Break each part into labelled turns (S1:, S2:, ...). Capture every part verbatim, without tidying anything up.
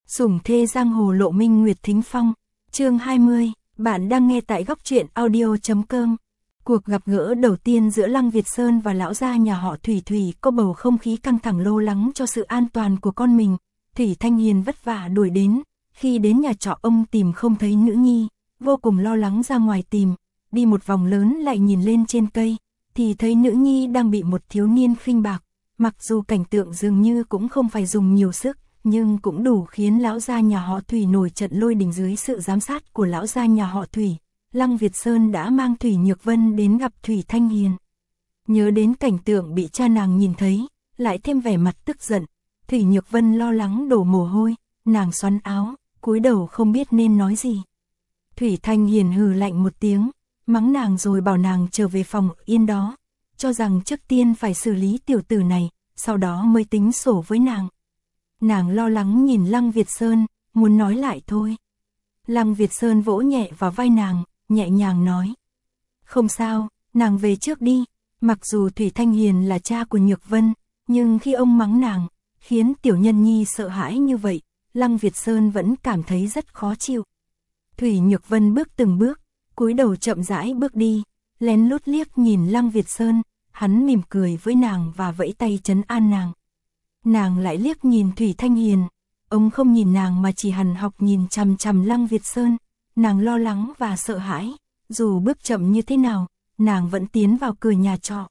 S1: Sủng thê giang hồ Lộ Minh Nguyệt Thính Phong, chương hai mươi, bạn đang nghe tại góc truyện audio chấm com. Cuộc gặp gỡ đầu tiên giữa Lăng Việt Sơn và lão gia nhà họ Thủy Thủy có bầu không khí căng thẳng lo lắng cho sự an toàn của con mình. Thủy Thanh Hiền vất vả đuổi đến, khi đến nhà trọ ông tìm không thấy nữ nhi, vô cùng lo lắng ra ngoài tìm, đi một vòng lớn lại nhìn lên trên cây, thì thấy nữ nhi đang bị một thiếu niên khinh bạc. Mặc dù cảnh tượng dường như cũng không phải dùng nhiều sức, nhưng cũng đủ khiến lão gia nhà họ Thủy nổi trận lôi đình dưới sự giám sát của lão gia nhà họ Thủy. Lăng Việt Sơn đã mang Thủy Nhược Vân đến gặp Thủy Thanh Hiền. Nhớ đến cảnh tượng bị cha nàng nhìn thấy, lại thêm vẻ mặt tức giận, Thủy Nhược Vân lo lắng đổ mồ hôi, nàng xoắn áo, cúi đầu không biết nên nói gì. Thủy Thanh Hiền hừ lạnh một tiếng, mắng nàng rồi bảo nàng trở về phòng yên đó, cho rằng trước tiên phải xử lý tiểu tử này, sau đó mới tính sổ với nàng. Nàng lo lắng nhìn Lăng Việt Sơn, muốn nói lại thôi. Lăng Việt Sơn vỗ nhẹ vào vai nàng, nhẹ nhàng nói. Không sao, nàng về trước đi. Mặc dù Thủy Thanh Hiền là cha của Nhược Vân, nhưng khi ông mắng nàng, khiến tiểu nhân nhi sợ hãi như vậy, Lăng Việt Sơn vẫn cảm thấy rất khó chịu. Thủy Nhược Vân bước từng bước, cúi đầu chậm rãi bước đi, lén lút liếc nhìn Lăng Việt Sơn, hắn mỉm cười với nàng và vẫy tay trấn an nàng. Nàng lại liếc nhìn Thủy Thanh Hiền, ông không nhìn nàng mà chỉ hằn học nhìn chằm chằm Lăng Việt Sơn, nàng lo lắng và sợ hãi, dù bước chậm như thế nào, nàng vẫn tiến vào cửa nhà trọ.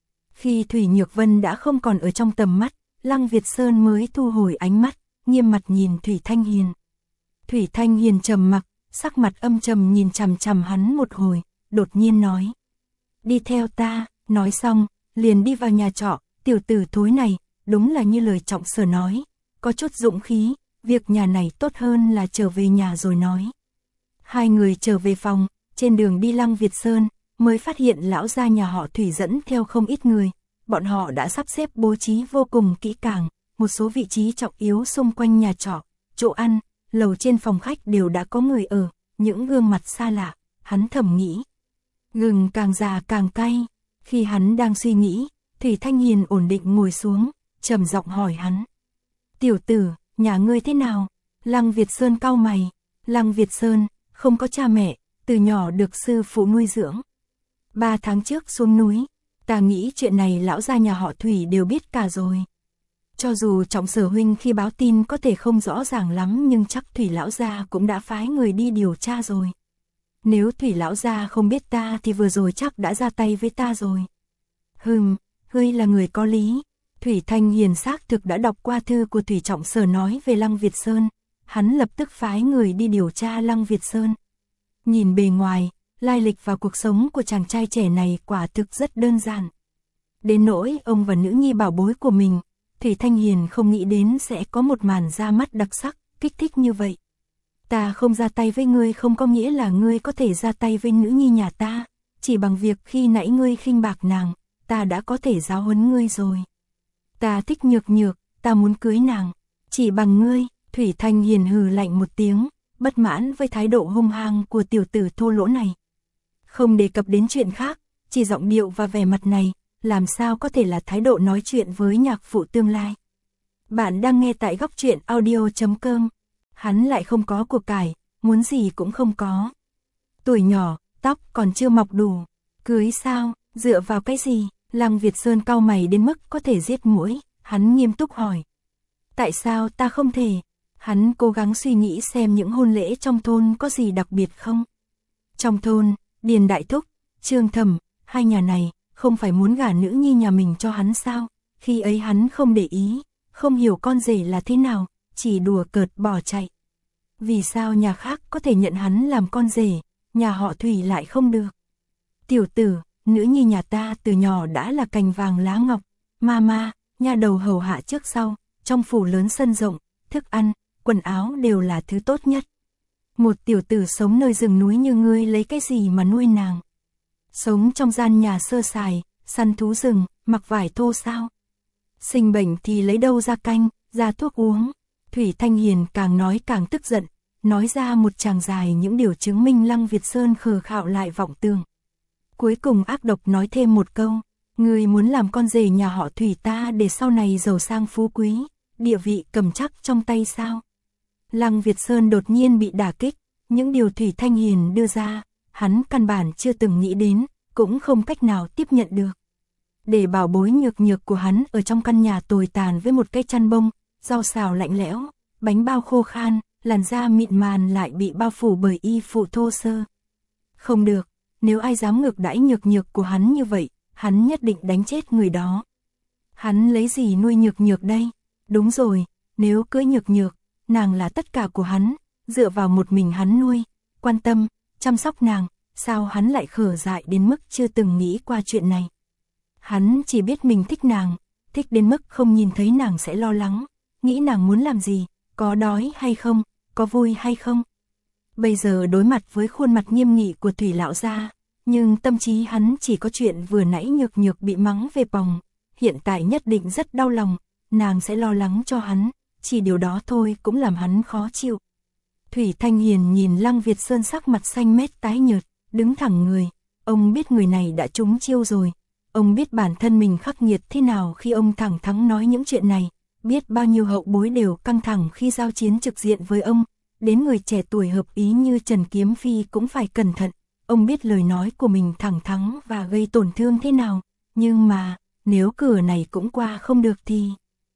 S1: Khi Thủy Nhược Vân đã không còn ở trong tầm mắt, Lăng Việt Sơn mới thu hồi ánh mắt, nghiêm mặt nhìn Thủy Thanh Hiền. Thủy Thanh Hiền trầm mặc, sắc mặt âm trầm nhìn chằm chằm hắn một hồi, đột nhiên nói. Đi theo ta, nói xong, liền đi vào nhà trọ, tiểu tử thối này, đúng là như lời Trọng Sở nói, có chút dũng khí, việc nhà này tốt hơn là trở về nhà rồi nói. Hai người trở về phòng, trên đường đi Lăng Việt Sơn, mới phát hiện lão gia nhà họ Thủy dẫn theo không ít người, bọn họ đã sắp xếp bố trí vô cùng kỹ càng, một số vị trí trọng yếu xung quanh nhà trọ, chỗ ăn, lầu trên phòng khách đều đã có người ở, những gương mặt xa lạ, hắn thầm nghĩ. Gừng càng già càng cay, khi hắn đang suy nghĩ, Thủy Thanh Hiền ổn định ngồi xuống, trầm giọng hỏi hắn. Tiểu tử, nhà ngươi thế nào? Lăng Việt Sơn cau mày. Lăng Việt Sơn, không có cha mẹ, từ nhỏ được sư phụ nuôi dưỡng. Ba tháng trước xuống núi, ta nghĩ chuyện này lão gia nhà họ Thủy đều biết cả rồi. Cho dù Trọng Sở huynh khi báo tin có thể không rõ ràng lắm nhưng chắc Thủy lão gia cũng đã phái người đi điều tra rồi. Nếu Thủy lão gia không biết ta thì vừa rồi chắc đã ra tay với ta rồi. Hừm, ngươi là người có lý. Thủy Thanh Hiền xác thực đã đọc qua thư của Thủy Trọng Sở nói về Lăng Việt Sơn, hắn lập tức phái người đi điều tra Lăng Việt Sơn. Nhìn bề ngoài, lai lịch và cuộc sống của chàng trai trẻ này quả thực rất đơn giản. Đến nỗi ông và nữ nhi bảo bối của mình, Thủy Thanh Hiền không nghĩ đến sẽ có một màn ra mắt đặc sắc, kích thích như vậy. Ta không ra tay với ngươi không có nghĩa là ngươi có thể ra tay với nữ nhi nhà ta, chỉ bằng việc khi nãy ngươi khinh bạc nàng, ta đã có thể giáo huấn ngươi rồi. Ta thích Nhược Nhược, ta muốn cưới nàng, chỉ bằng ngươi. Thủy Thanh Hiền hừ lạnh một tiếng, bất mãn với thái độ hung hăng của tiểu tử thô lỗ này. Không đề cập đến chuyện khác, chỉ giọng điệu và vẻ mặt này, làm sao có thể là thái độ nói chuyện với nhạc phụ tương lai. Bạn đang nghe tại góc truyện audio chấm com. Hắn lại không có của cải, muốn gì cũng không có. Tuổi nhỏ, tóc còn chưa mọc đủ. Cưới sao, dựa vào cái gì? Lăng Việt Sơn cau mày đến mức có thể giết muỗi, hắn nghiêm túc hỏi. Tại sao ta không thể? Hắn cố gắng suy nghĩ xem những hôn lễ trong thôn có gì đặc biệt không. Trong thôn, Điền Đại Thúc, Trương Thẩm, hai nhà này, không phải muốn gả nữ nhi nhà mình cho hắn sao? Khi ấy hắn không để ý, không hiểu con rể là thế nào, chỉ đùa cợt bỏ chạy. Vì sao nhà khác có thể nhận hắn làm con rể, nhà họ Thủy lại không được? Tiểu tử, nữ nhi nhà ta từ nhỏ đã là cành vàng lá ngọc, mama, nhà đầu hầu hạ trước sau, trong phủ lớn sân rộng, thức ăn, quần áo đều là thứ tốt nhất. Một tiểu tử sống nơi rừng núi như ngươi lấy cái gì mà nuôi nàng? Sống trong gian nhà sơ sài, săn thú rừng, mặc vải thô sao? Sinh bệnh thì lấy đâu ra canh, ra thuốc uống? Thủy Thanh Hiền càng nói càng tức giận, nói ra một tràng dài những điều chứng minh Lăng Việt Sơn khờ khạo lại vọng tường. Cuối cùng ác độc nói thêm một câu, ngươi muốn làm con rể nhà họ Thủy ta để sau này giàu sang phú quý, địa vị cầm chắc trong tay sao? Lăng Việt Sơn đột nhiên bị đả kích, những điều Thủy Thanh Hiền đưa ra, hắn căn bản chưa từng nghĩ đến, cũng không cách nào tiếp nhận được. Để bảo bối nhược nhược của hắn ở trong căn nhà tồi tàn với một cái chăn bông, rau xào lạnh lẽo, bánh bao khô khan, làn da mịn màn lại bị bao phủ bởi y phụ thô sơ. Không được, nếu ai dám ngược đãi nhược nhược của hắn như vậy, hắn nhất định đánh chết người đó. Hắn lấy gì nuôi nhược nhược đây? Đúng rồi, nếu cưới nhược nhược, nàng là tất cả của hắn, dựa vào một mình hắn nuôi, quan tâm, chăm sóc nàng, sao hắn lại khở dại đến mức chưa từng nghĩ qua chuyện này. Hắn chỉ biết mình thích nàng, thích đến mức không nhìn thấy nàng sẽ lo lắng, nghĩ nàng muốn làm gì, có đói hay không, có vui hay không. Bây giờ đối mặt với khuôn mặt nghiêm nghị của Thủy lão gia, nhưng tâm trí hắn chỉ có chuyện vừa nãy nhược nhược bị mắng về bòng, hiện tại nhất định rất đau lòng, nàng sẽ lo lắng cho hắn, chỉ điều đó thôi cũng làm hắn khó chịu. Thủy Thanh Hiền nhìn Lăng Việt Sơn sắc mặt xanh mét tái nhợt, đứng thẳng người, ông biết người này đã trúng chiêu rồi, ông biết bản thân mình khắc nghiệt thế nào khi ông thẳng thắn nói những chuyện này, biết bao nhiêu hậu bối đều căng thẳng khi giao chiến trực diện với ông, đến người trẻ tuổi hợp ý như Trần Kiếm Phi cũng phải cẩn thận, ông biết lời nói của mình thẳng thắn và gây tổn thương thế nào, nhưng mà, nếu cửa này cũng qua không được thì...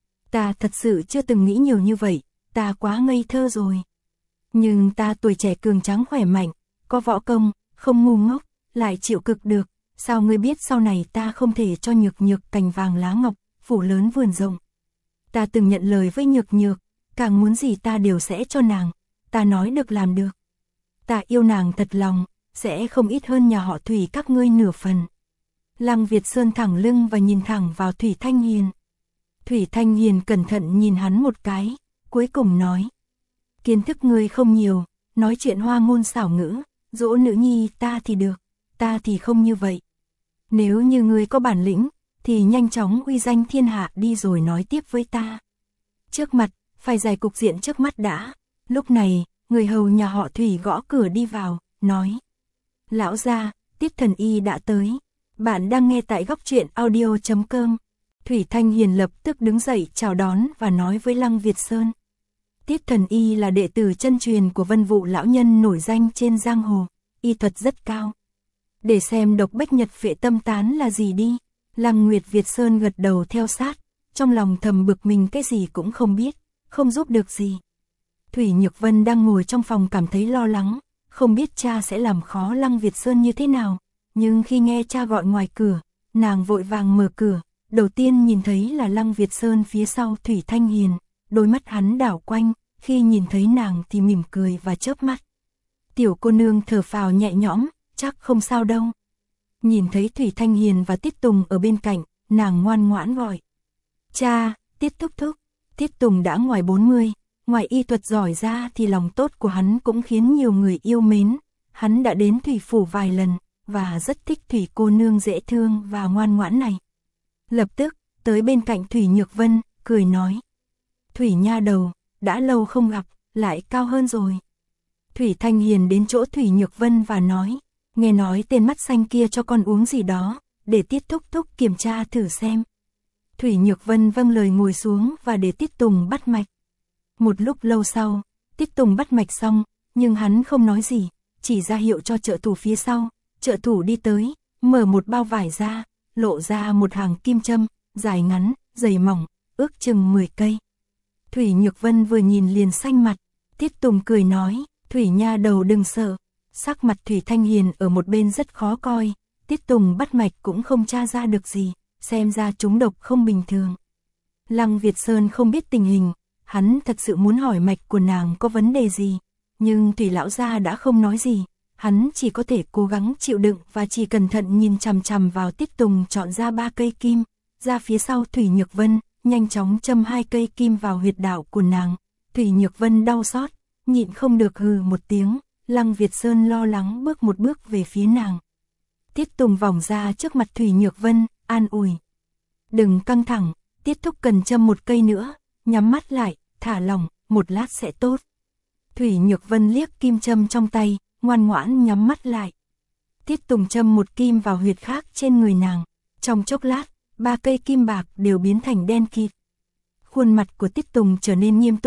S1: Ta thật sự chưa từng nghĩ nhiều như vậy, ta quá ngây thơ rồi. Nhưng ta tuổi trẻ cường tráng khỏe mạnh, có võ công, không ngu ngốc, lại chịu cực được, sao ngươi biết sau này ta không thể cho nhược nhược cành vàng lá ngọc, phủ lớn vườn rộng. Ta từng nhận lời với nhược nhược, càng muốn gì ta đều sẽ cho nàng, ta nói được làm được. Ta yêu nàng thật lòng, sẽ không ít hơn nhà họ Thủy các ngươi nửa phần. Lăng Việt Sơn thẳng lưng và nhìn thẳng vào Thủy Thanh Hiền. Thủy Thanh Hiền cẩn thận nhìn hắn một cái, cuối cùng nói. Kiến thức ngươi không nhiều, nói chuyện hoa ngôn xảo ngữ, dỗ nữ nhi ta thì được, ta thì không như vậy. Nếu như ngươi có bản lĩnh, thì nhanh chóng uy danh thiên hạ đi rồi nói tiếp với ta. Trước mặt, phải giải cục diện trước mắt đã. Lúc này, người hầu nhà họ Thủy gõ cửa đi vào, nói. Lão gia, Tiết Thần Y đã tới. Bạn đang nghe tại góc truyện audio chấm com. Thủy Thanh Hiền lập tức đứng dậy chào đón và nói với Lăng Việt Sơn. Tiết Thần Y là đệ tử chân truyền của Vân Vụ lão nhân nổi danh trên giang hồ, y thuật rất cao. Để xem độc bách nhật phệ tâm tán là gì đi. Lăng Nguyệt Việt Sơn gật đầu theo sát, trong lòng thầm bực mình cái gì cũng không biết, không giúp được gì. Thủy Nhược Vân đang ngồi trong phòng cảm thấy lo lắng, không biết cha sẽ làm khó Lăng Việt Sơn như thế nào, nhưng khi nghe cha gọi ngoài cửa, nàng vội vàng mở cửa, đầu tiên nhìn thấy là Lăng Việt Sơn phía sau Thủy Thanh Hiền, đôi mắt hắn đảo quanh, khi nhìn thấy nàng thì mỉm cười và chớp mắt. Tiểu cô nương thở phào nhẹ nhõm, chắc không sao đâu. Nhìn thấy Thủy Thanh Hiền và Tiết Tùng ở bên cạnh, nàng ngoan ngoãn gọi. Cha, Tiết thúc thúc. Tiết Tùng đã ngoài bốn mươi, ngoài y thuật giỏi ra thì lòng tốt của hắn cũng khiến nhiều người yêu mến. Hắn đã đến Thủy Phủ vài lần, và rất thích Thủy cô nương dễ thương và ngoan ngoãn này. Lập tức, tới bên cạnh Thủy Nhược Vân, cười nói. Thủy nha đầu, đã lâu không gặp, lại cao hơn rồi. Thủy Thanh Hiền đến chỗ Thủy Nhược Vân và nói. Nghe nói tên mắt xanh kia cho con uống gì đó, để Tiết thúc thúc kiểm tra thử xem. Thủy Nhược Vân vâng lời ngồi xuống và để Tiết Tùng bắt mạch. Một lúc lâu sau, Tiết Tùng bắt mạch xong, nhưng hắn không nói gì, chỉ ra hiệu cho trợ thủ phía sau. Trợ thủ đi tới, mở một bao vải ra, lộ ra một hàng kim châm, dài ngắn, dày mỏng, ước chừng mười cây. Thủy Nhược Vân vừa nhìn liền xanh mặt, Tiết Tùng cười nói, Thủy nha đầu đừng sợ. Sắc mặt Thủy Thanh Hiền ở một bên rất khó coi, Tiết Tùng bắt mạch cũng không tra ra được gì, xem ra trúng độc không bình thường. Lăng Việt Sơn không biết tình hình, hắn thật sự muốn hỏi mạch của nàng có vấn đề gì, nhưng Thủy lão gia đã không nói gì, hắn chỉ có thể cố gắng chịu đựng và chỉ cẩn thận nhìn chằm chằm vào Tiết Tùng chọn ra ba cây kim, ra phía sau Thủy Nhược Vân, nhanh chóng châm hai cây kim vào huyệt đạo của nàng. Thủy Nhược Vân đau xót, nhịn không được hừ một tiếng. Lăng Việt Sơn lo lắng bước một bước về phía nàng. Tiết Tùng vòng ra trước mặt Thủy Nhược Vân, an ủi. Đừng căng thẳng, Tiết thúc cần châm một cây nữa, nhắm mắt lại, thả lỏng, một lát sẽ tốt. Thủy Nhược Vân liếc kim châm trong tay, ngoan ngoãn nhắm mắt lại. Tiết Tùng châm một kim vào huyệt khác trên người nàng. Trong chốc lát, ba cây kim bạc đều biến thành đen kịt. Khuôn mặt của Tiết Tùng trở nên nghiêm túc,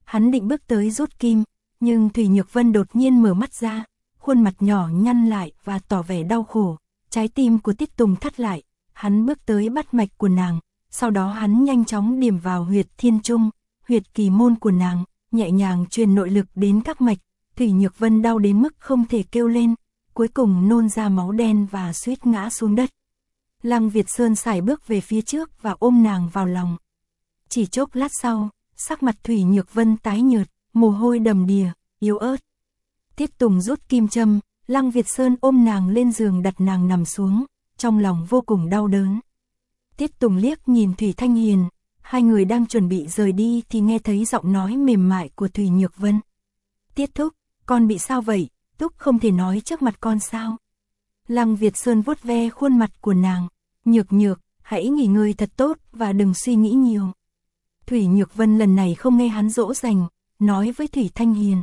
S1: Hắn định bước tới rút kim, nhưng Thủy Nhược Vân đột nhiên mở mắt ra, khuôn mặt nhỏ nhăn lại và tỏ vẻ đau khổ. Trái tim của Tiết Tùng thắt lại, hắn bước tới bắt mạch của nàng, sau đó hắn nhanh chóng điểm vào huyệt thiên trung, huyệt kỳ môn của nàng, nhẹ nhàng truyền nội lực đến các mạch. Thủy Nhược Vân đau đến mức không thể kêu lên, cuối cùng nôn ra máu đen và suýt ngã xuống đất. Lăng Việt Sơn sải bước về phía trước và ôm nàng vào lòng. Chỉ chốc lát sau, sắc mặt Thủy Nhược Vân tái nhợt, mồ hôi đầm đìa, yếu ớt. Tiết Tùng rút kim châm, Lăng Việt Sơn ôm nàng lên giường đặt nàng nằm xuống, trong lòng vô cùng đau đớn. Tiết Tùng liếc nhìn Thủy Thanh Hiền, hai người đang chuẩn bị rời đi thì nghe thấy giọng nói mềm mại của Thủy Nhược Vân. Tiết thúc, con bị sao vậy, thúc không thể nói trước mặt con sao? Lăng Việt Sơn vuốt ve khuôn mặt của nàng, Nhược Nhược, hãy nghỉ ngơi thật tốt và đừng suy nghĩ nhiều. Thủy Nhược Vân lần này không nghe hắn dỗ dành, nói với Thủy Thanh Hiền.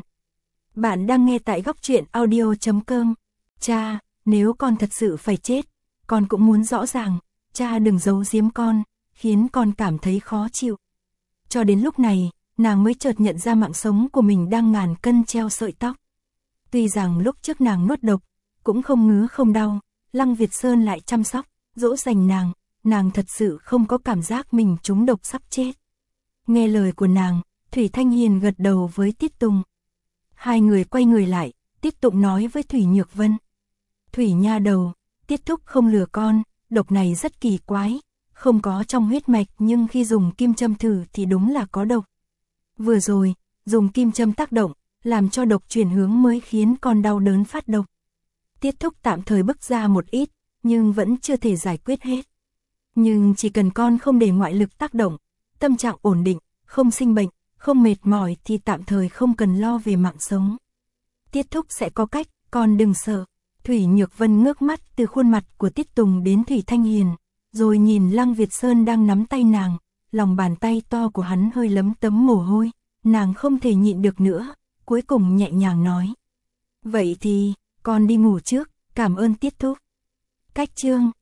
S1: Bạn đang nghe tại góc truyện audio chấm com. Cha, nếu con thật sự phải chết, con cũng muốn rõ ràng, cha đừng giấu giếm con, khiến con cảm thấy khó chịu. Cho đến lúc này, nàng mới chợt nhận ra mạng sống của mình đang ngàn cân treo sợi tóc. Tuy rằng lúc trước nàng nuốt độc, cũng không ngứa không đau, Lăng Việt Sơn lại chăm sóc, dỗ dành nàng, nàng thật sự không có cảm giác mình trúng độc sắp chết. Nghe lời của nàng, Thủy Thanh Hiền gật đầu với Tiết Tùng. Hai người quay người lại, Tiết Tùng nói với Thủy Nhược Vân. Thủy nha đầu, Tiết thúc không lừa con, độc này rất kỳ quái, không có trong huyết mạch nhưng khi dùng kim châm thử thì đúng là có độc. Vừa rồi, dùng kim châm tác động, làm cho độc chuyển hướng mới khiến con đau đớn phát độc. Tiết thúc tạm thời bức ra một ít, nhưng vẫn chưa thể giải quyết hết. Nhưng chỉ cần con không để ngoại lực tác động, tâm trạng ổn định, không sinh bệnh, không mệt mỏi thì tạm thời không cần lo về mạng sống. Tiết thúc sẽ có cách, con đừng sợ. Thủy Nhược Vân ngước mắt từ khuôn mặt của Tiết Tùng đến Thủy Thanh Hiền, rồi nhìn Lăng Việt Sơn đang nắm tay nàng, lòng bàn tay to của hắn hơi lấm tấm mồ hôi, nàng không thể nhịn được nữa, cuối cùng nhẹ nhàng nói. Vậy thì, con đi ngủ trước, cảm ơn Tiết thúc. Cách chương